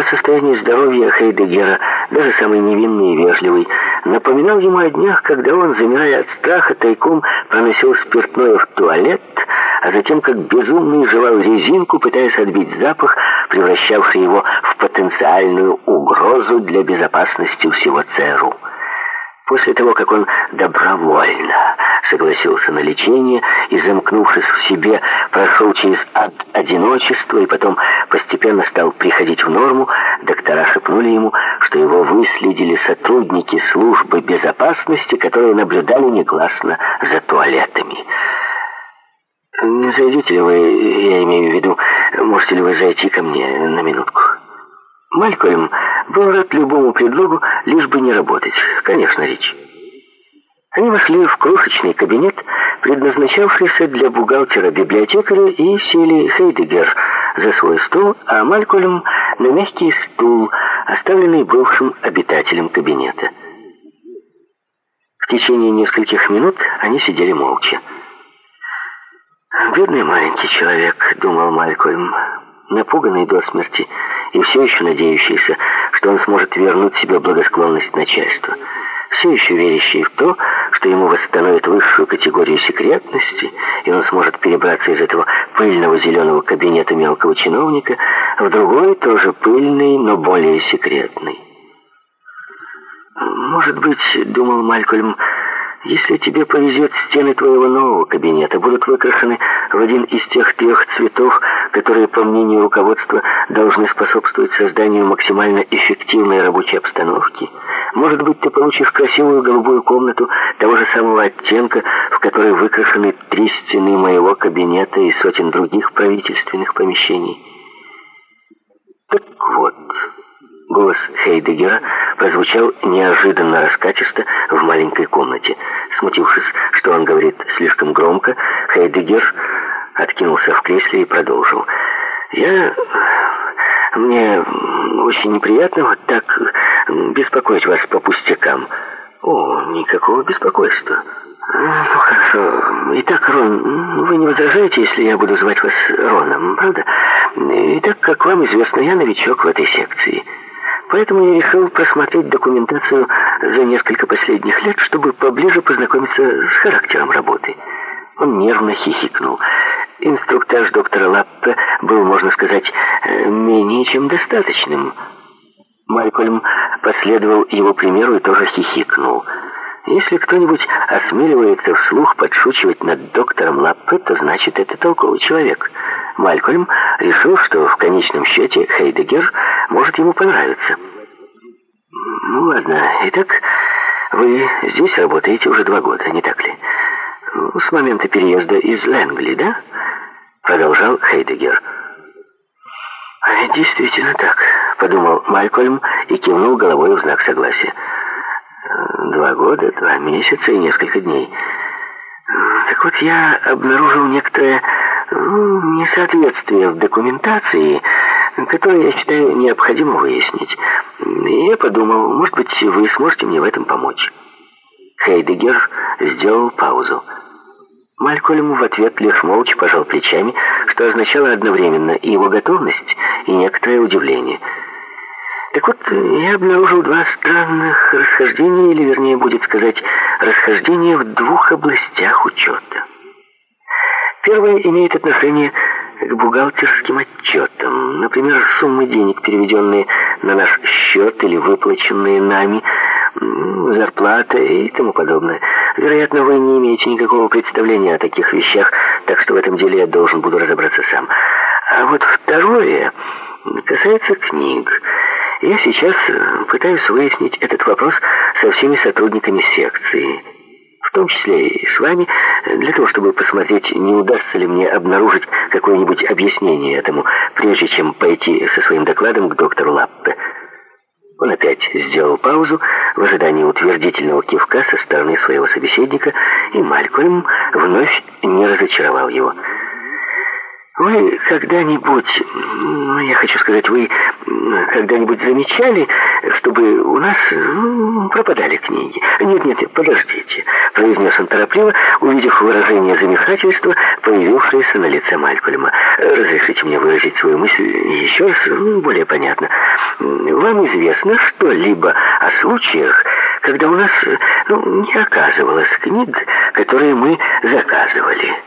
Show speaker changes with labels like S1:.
S1: состоянии здоровья Хейдеггера, даже самый невинный и вежливый, напоминал ему о днях, когда он, замирая от страха, тайком проносил спиртное в туалет, а затем как безумный жевал резинку, пытаясь отбить запах, превращавший его в потенциальную угрозу для безопасности всего ЦРУ. После того, как он добровольно согласился на лечение и, замкнувшись в себе, прошел через ад одиночества и потом постепенно стал приходить в норму, доктора шепнули ему, что его выследили сотрудники службы безопасности, которые наблюдали негласно за туалетами. «Не зайдете ли вы, я имею в виду, можете ли вы зайти ко мне на минутку?» Малькольм был рад любому предлогу, лишь бы не работать. Конечно, Рич. Они вошли в крошечный кабинет, предназначавшийся для бухгалтера-библиотекаря, и сели Хейдеггер за свой стол, а Малькольм на мягкий стул, оставленный бывшим обитателем кабинета. В течение нескольких минут они сидели молча. «Бедный маленький человек», — думал Малькольм, напуганный до смерти и все еще надеющийся, что он сможет вернуть себе благосклонность начальства, все еще верящий в то, что ему восстановят высшую категорию секретности, и он сможет перебраться из этого пыльного зеленого кабинета мелкого чиновника в другой, тоже пыльный, но более секретный. «Может быть, — думал Малькольм, — если тебе повезет, стены твоего нового кабинета будут выкрашены в один из тех 3 цветов, которые, по мнению руководства, должны способствовать созданию максимально эффективной рабочей обстановки. Может быть, ты получишь красивую голубую комнату того же самого оттенка, в которой выкрашены 3 стены моего кабинета и сотен других правительственных помещений». Так вот... Голос Хейдеггера прозвучал неожиданно раскатисто в маленькой комнате. Смутившись, что он говорит слишком громко, Хейдеггер откинулся в кресле и продолжил. Мне очень неприятно вот так беспокоить вас по пустякам». «О, никакого беспокойства». «Ну, хорошо. Итак, Рон, вы не возражаете, если я буду звать вас Роном, правда? Итак, как вам известно, я новичок в этой секции. Поэтому я решил просмотреть документацию за несколько последних лет, чтобы поближе познакомиться с характером работы». Он нервно хихикнул. Инструктаж доктора Лаппе был, можно сказать, менее чем достаточным. Малькольм последовал его примеру и тоже хихикнул. Если кто-нибудь осмеливается вслух подшучивать над доктором Лаппе, то значит, это толковый человек. Малькольм решил, что в конечном счете Хейдеггер может ему понравиться. «Ну ладно, итак, вы здесь работаете уже 2 года, не так ли? С момента переезда из Лэнгли, да?» Продолжал Хейдеггер. «Действительно так», — подумал Малькольм и кивнул головой в знак согласия. 2 года, 2 месяца и несколько дней. Так вот, я обнаружил некоторое несоответствие в документации, которое я считаю необходимо выяснить. И я подумал, может быть, вы сможете мне в этом помочь. Хейдеггер сделал паузу. Малькольм в ответ лишь молча пожал плечами, что означало одновременно и его готовность, и некоторое удивление. Так вот, я обнаружил 2 странных расхождения, или, вернее, будет сказать, расхождения в 2 областях учета. Первое имеет отношение к бухгалтерским отчетам. Например, суммы денег, переведенные на наш счет или выплаченные нами, зарплата и тому подобное. Вероятно, вы не имеете никакого представления о таких вещах, так что в этом деле я должен буду разобраться сам. А вот второе касается книг. Я сейчас пытаюсь выяснить этот вопрос со всеми сотрудниками секции, в том числе и с вами, для того, чтобы посмотреть, не удастся ли мне обнаружить какое-нибудь объяснение этому, прежде чем пойти со своим докладом к доктору Лаппе. Он опять сделал паузу в ожидании утвердительного кивка со стороны своего собеседника, и Малькольм вновь не разочаровал его. «Вы когда-нибудь, я хочу сказать, вы когда-нибудь замечали, чтобы у нас пропадали книги? Нет, подождите, произнес он торопливо, увидев выражение замешательства, появившееся на лице Малькольма. Разрешите мне выразить свою мысль еще раз, более понятно. Вам известно что-либо о случаях, когда у нас не оказывалось книг, которые мы заказывали?